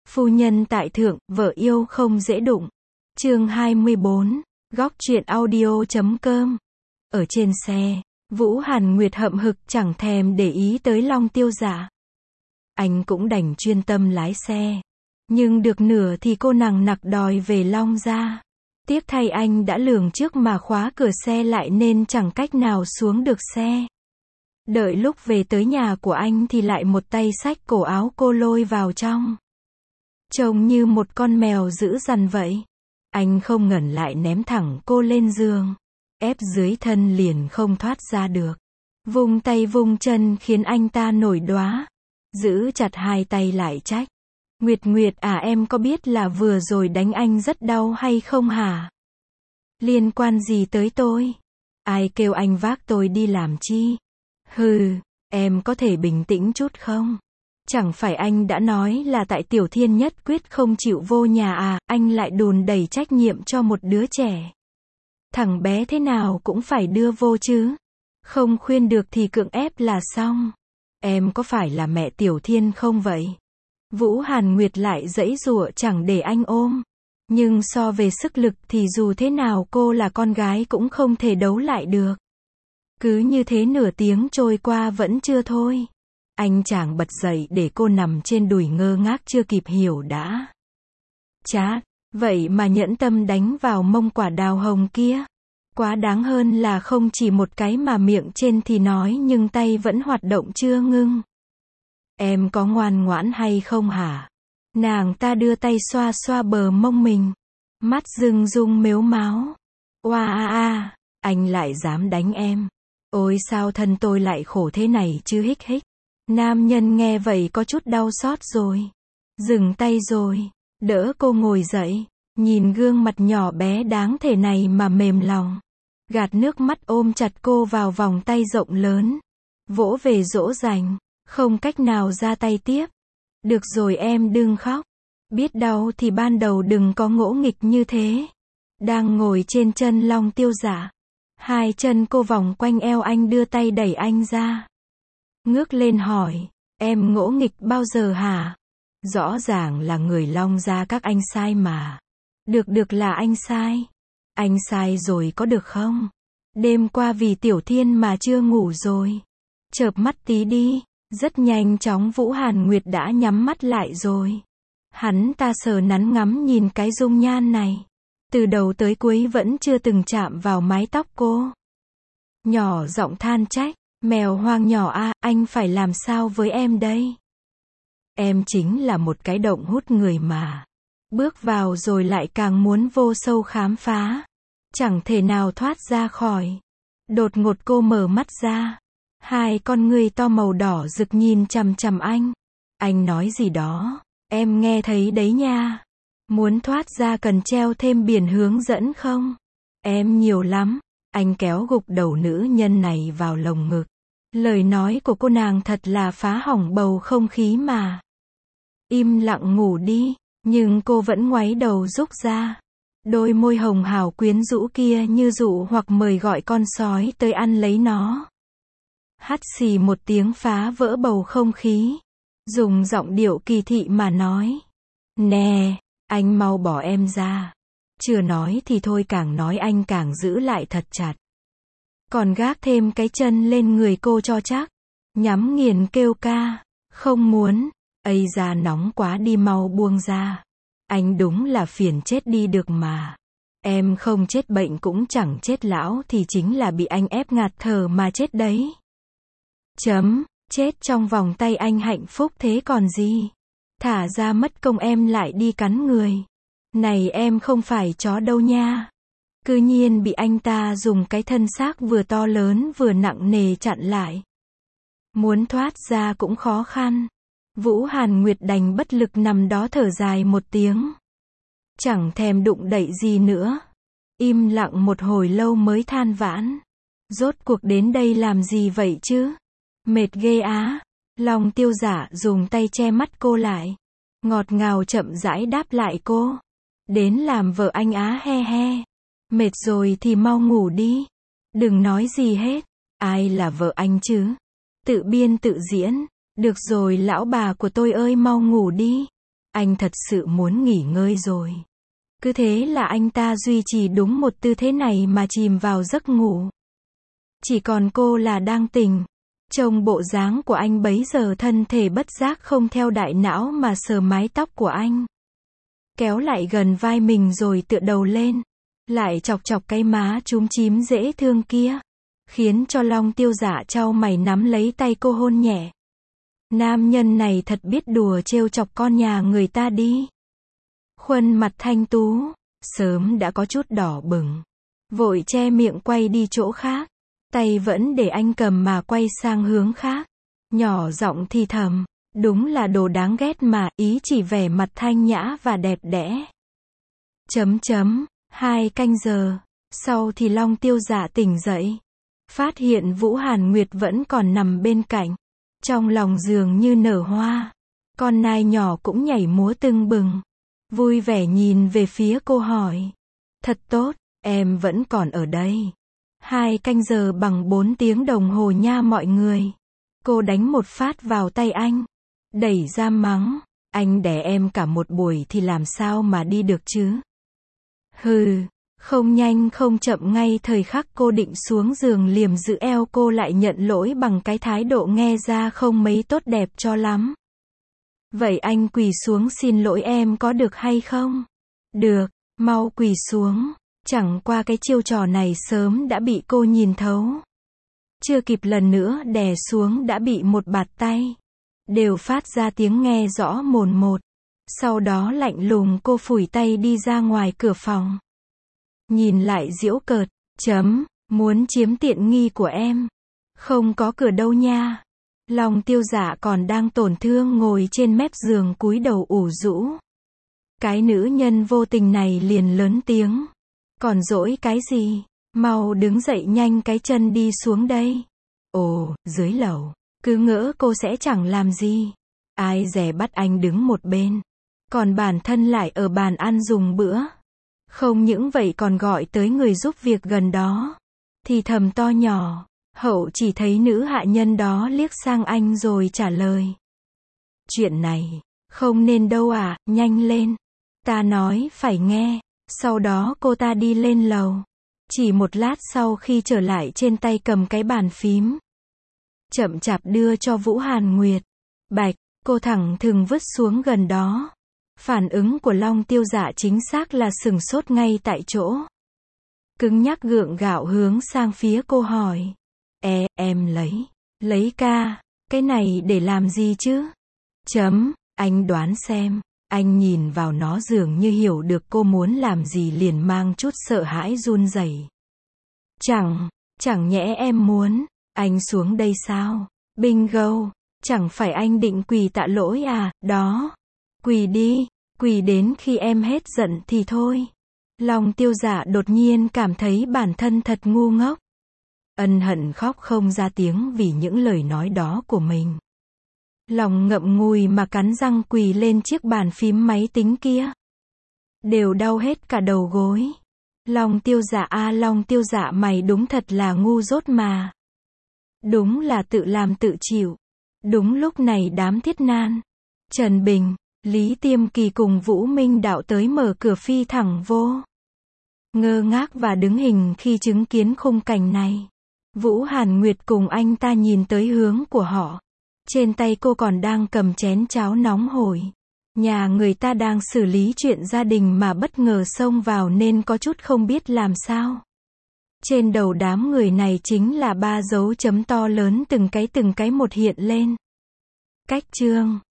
Phu nhân tại thượng, vợ yêu không dễ đụng. Chương 24, góc truyện audio.com. Ở trên xe, Vũ Hàn Nguyệt hậm hực chẳng thèm để ý tới Long Tiêu Dạ. Anh cũng đành chuyên tâm lái xe. Nhưng được nửa thì cô nằng nặc đòi về Long gia. Tiếc thay anh đã lường trước mà khóa cửa xe lại nên chẳng cách nào xuống được xe. Đợi lúc về tới nhà của anh thì lại một tay xách cổ áo cô lôi vào trong. Trông như một con mèo dữ dằn vậy. Anh không ngần lại ném thẳng cô lên giường. Ép dưới thân liền không thoát ra được. Vung tay vung chân khiến anh ta nổi đoá. Giữ chặt hai tay lại trách. Nguyệt Nguyệt à, em có biết là vừa rồi đánh anh rất đau hay không hả? Liên quan gì tới tôi? Ai kêu anh vác tôi đi làm chi? Hừ, em có thể bình tĩnh chút không? Chẳng phải anh đã nói là tại Tiểu Thiên nhất quyết không chịu vô nhà à, anh lại đùn đẩy trách nhiệm cho một đứa trẻ. Thằng bé thế nào cũng phải đưa vô chứ. Không khuyên được thì cưỡng ép là xong. Em có phải là mẹ Tiểu Thiên không vậy? Vũ Hàn Nguyệt lại giãy giụa chẳng để anh ôm. Nhưng so về sức lực thì dù thế nào cô là con gái cũng không thể đấu lại được. Cứ như thế nửa tiếng trôi qua vẫn chưa thôi. Anh chàng bật dậy để cô nằm trên đùi ngơ ngác chưa kịp hiểu đã. Chát, vậy mà nhẫn tâm đánh vào mông quả đào hồng kia. Quá đáng hơn là không chỉ một cái mà miệng trên thì nói nhưng tay vẫn hoạt động chưa ngưng. Em có ngoan ngoãn hay không hả? Nàng ta đưa tay xoa xoa bờ mông mình. Mắt rưng rung mếu máo. Oa a a, anh lại dám đánh em. Ôi sao thân tôi lại khổ thế này chứ hích hích. Nam nhân nghe vậy có chút đau xót rồi. Dừng tay rồi. Đỡ cô ngồi dậy. Nhìn gương mặt nhỏ bé đáng thể này mà mềm lòng. Gạt nước mắt ôm chặt cô vào vòng tay rộng lớn. Vỗ về dỗ dành. Không cách nào ra tay tiếp. Được rồi em đừng khóc. Biết đau thì ban đầu đừng có ngỗ nghịch như thế. Đang ngồi trên chân Long Tiêu Dạ. Hai chân cô vòng quanh eo anh đưa tay đẩy anh ra. Ngước lên hỏi. Em ngỗ nghịch bao giờ hả? Rõ ràng là người Long gia các anh sai mà. Được là anh sai. Anh sai rồi có được không? Đêm qua vì Tiểu Thiên mà chưa ngủ rồi. Chợp mắt tí đi. Rất nhanh chóng Vũ Hàn Nguyệt đã nhắm mắt lại rồi. Hắn ta sờ nắn ngắm nhìn cái dung nhan này. Từ đầu tới cuối vẫn chưa từng chạm vào mái tóc cô. Nhỏ giọng than trách. Mèo hoang nhỏ a, anh phải làm sao với em đây? Em chính là một cái động hút người mà. Bước vào rồi lại càng muốn vô sâu khám phá. Chẳng thể nào thoát ra khỏi. Đột ngột cô mở mắt ra. Hai con ngươi to màu đỏ rực nhìn chằm chằm anh. Anh nói gì đó? Em nghe thấy đấy nha. Muốn thoát ra cần treo thêm biển hướng dẫn không? Em nhiều lắm. Anh kéo gục đầu nữ nhân này vào lồng ngực. Lời nói của cô nàng thật là phá hỏng bầu không khí mà. Im lặng ngủ đi. Nhưng cô vẫn ngoáy đầu rúc ra. Đôi môi hồng hào quyến rũ kia như dụ hoặc mời gọi con sói tới ăn lấy nó. Hắt xì một tiếng phá vỡ bầu không khí. Dùng giọng điệu kỳ thị mà nói. Nè, anh mau bỏ em ra. Chưa nói thì thôi, càng nói anh càng giữ lại thật chặt. Còn gác thêm cái chân lên người cô cho chắc. Nhắm nghiền kêu ca. Không muốn. Ây da nóng quá đi mau buông ra. Anh đúng là phiền chết đi được mà. Em không chết bệnh cũng chẳng chết lão thì chính là bị anh ép ngạt thở mà chết đấy. Chết trong vòng tay anh hạnh phúc thế còn gì. Thả ra mất công em lại đi cắn người. Này em không phải chó đâu nha. Cứ nhiên bị anh ta dùng cái thân xác vừa to lớn vừa nặng nề chặn lại. Muốn thoát ra cũng khó khăn. Vũ Hàn Nguyệt đành bất lực nằm đó thở dài một tiếng. Chẳng thèm đụng đậy gì nữa. Im lặng một hồi lâu mới than vãn. Rốt cuộc đến đây làm gì vậy chứ? Mệt ghê á. Long Tiêu Dạ dùng tay che mắt cô lại. Ngọt ngào chậm rãi đáp lại cô. Đến làm vợ anh á he he. Mệt rồi thì mau ngủ đi. Đừng nói gì hết. Ai là vợ anh chứ? Tự biên tự diễn. Được rồi lão bà của tôi ơi mau ngủ đi. Anh thật sự muốn nghỉ ngơi rồi. Cứ thế là anh ta duy trì đúng một tư thế này mà chìm vào giấc ngủ. Chỉ còn cô là đang tỉnh. Trông bộ dáng của anh bấy giờ thân thể bất giác không theo đại não mà sờ mái tóc của anh. Kéo lại gần vai mình rồi tựa đầu lên. Lại chọc chọc cái má chúm chím dễ thương kia. Khiến cho Long Tiêu Dạ chau mày nắm lấy tay cô hôn nhẹ. Nam nhân này thật biết đùa trêu chọc con nhà người ta đi. Khuôn mặt thanh tú, sớm đã có chút đỏ bừng. Vội che miệng quay đi chỗ khác. Tay vẫn để anh cầm mà quay sang hướng khác. Nhỏ giọng thì thầm, đúng là đồ đáng ghét mà, ý chỉ vẻ mặt thanh nhã và đẹp đẽ. 2 canh giờ, sau thì Long Tiêu Dạ tỉnh dậy. Phát hiện Vũ Hàn Nguyệt vẫn còn nằm bên cạnh. Trong lòng dường như nở hoa. Con nai nhỏ cũng nhảy múa tưng bừng. Vui vẻ nhìn về phía cô hỏi. Thật tốt, em vẫn còn ở đây. 2 canh giờ bằng 4 tiếng đồng hồ nha mọi người. Cô đánh một phát vào tay anh. Đẩy ra mắng. Anh đẻ em cả một buổi thì làm sao mà đi được chứ? Hừ, không nhanh không chậm ngay thời khắc cô định xuống giường liềm giữ eo cô lại nhận lỗi bằng cái thái độ nghe ra không mấy tốt đẹp cho lắm. Vậy anh quỳ xuống xin lỗi em có được hay không? Được, mau quỳ xuống. Chẳng qua cái chiêu trò này sớm đã bị cô nhìn thấu. Chưa kịp lần nữa đè xuống đã bị một bạt tay. Đều phát ra tiếng nghe rõ mồn một. Sau đó lạnh lùng cô phủi tay đi ra ngoài cửa phòng. Nhìn lại giễu cợt, muốn chiếm tiện nghi của em. Không có cửa đâu nha. Long Tiêu Dạ còn đang tổn thương ngồi trên mép giường cúi đầu ủ rũ. Cái nữ nhân vô tình này liền lớn tiếng. Còn dỗi cái gì? Mau đứng dậy nhanh cái chân đi xuống đây. Ồ, dưới lầu. Cứ ngỡ cô sẽ chẳng làm gì. Ai dè bắt anh đứng một bên. Còn bản thân lại ở bàn ăn dùng bữa. Không những vậy còn gọi tới người giúp việc gần đó. Thì thầm to nhỏ. Hậu chỉ thấy nữ hạ nhân đó liếc sang anh rồi trả lời. Chuyện này, không nên đâu à, nhanh lên. Ta nói phải nghe. Sau đó cô ta đi lên lầu. Chỉ một lát sau khi trở lại trên tay cầm cái bàn phím. Chậm chạp đưa cho Vũ Hàn Nguyệt. Bạch, cô thẳng thừng vứt xuống gần đó. Phản ứng của Long Tiêu Dạ chính xác là sửng sốt ngay tại chỗ. Cứng nhắc gượng gạo hướng sang phía cô hỏi. Em lấy cái này để làm gì chứ? Anh đoán xem. Anh nhìn vào nó dường như hiểu được cô muốn làm gì liền mang chút sợ hãi run rẩy. Chẳng nhẽ em muốn anh xuống đây sao? Bingo, chẳng phải anh định quỳ tạ lỗi à? Đó, quỳ đi, quỳ đến khi em hết giận thì thôi. Long Tiêu Dạ đột nhiên cảm thấy bản thân thật ngu ngốc. Ân hận khóc không ra tiếng vì những lời nói đó của mình. Lòng ngậm ngùi mà cắn răng quỳ lên chiếc bàn phím máy tính kia. Đều đau hết cả đầu gối. Long Tiêu Dạ Long Tiêu Dạ mày đúng thật là ngu dốt mà. Đúng là tự làm tự chịu. Đúng lúc này đám Thiết Nan, Trần Bình, Lý Tiêm Kỳ cùng Vũ Minh Đạo tới mở cửa phi thẳng vô. Ngơ ngác và đứng hình khi chứng kiến khung cảnh này. Vũ Hàn Nguyệt cùng anh ta nhìn tới hướng của họ. Trên tay cô còn đang cầm chén cháo nóng hổi. Nhà người ta đang xử lý chuyện gia đình mà bất ngờ xông vào nên có chút không biết làm sao. Trên đầu đám người này chính là 3 dấu chấm to lớn từng cái một hiện lên. Cách chương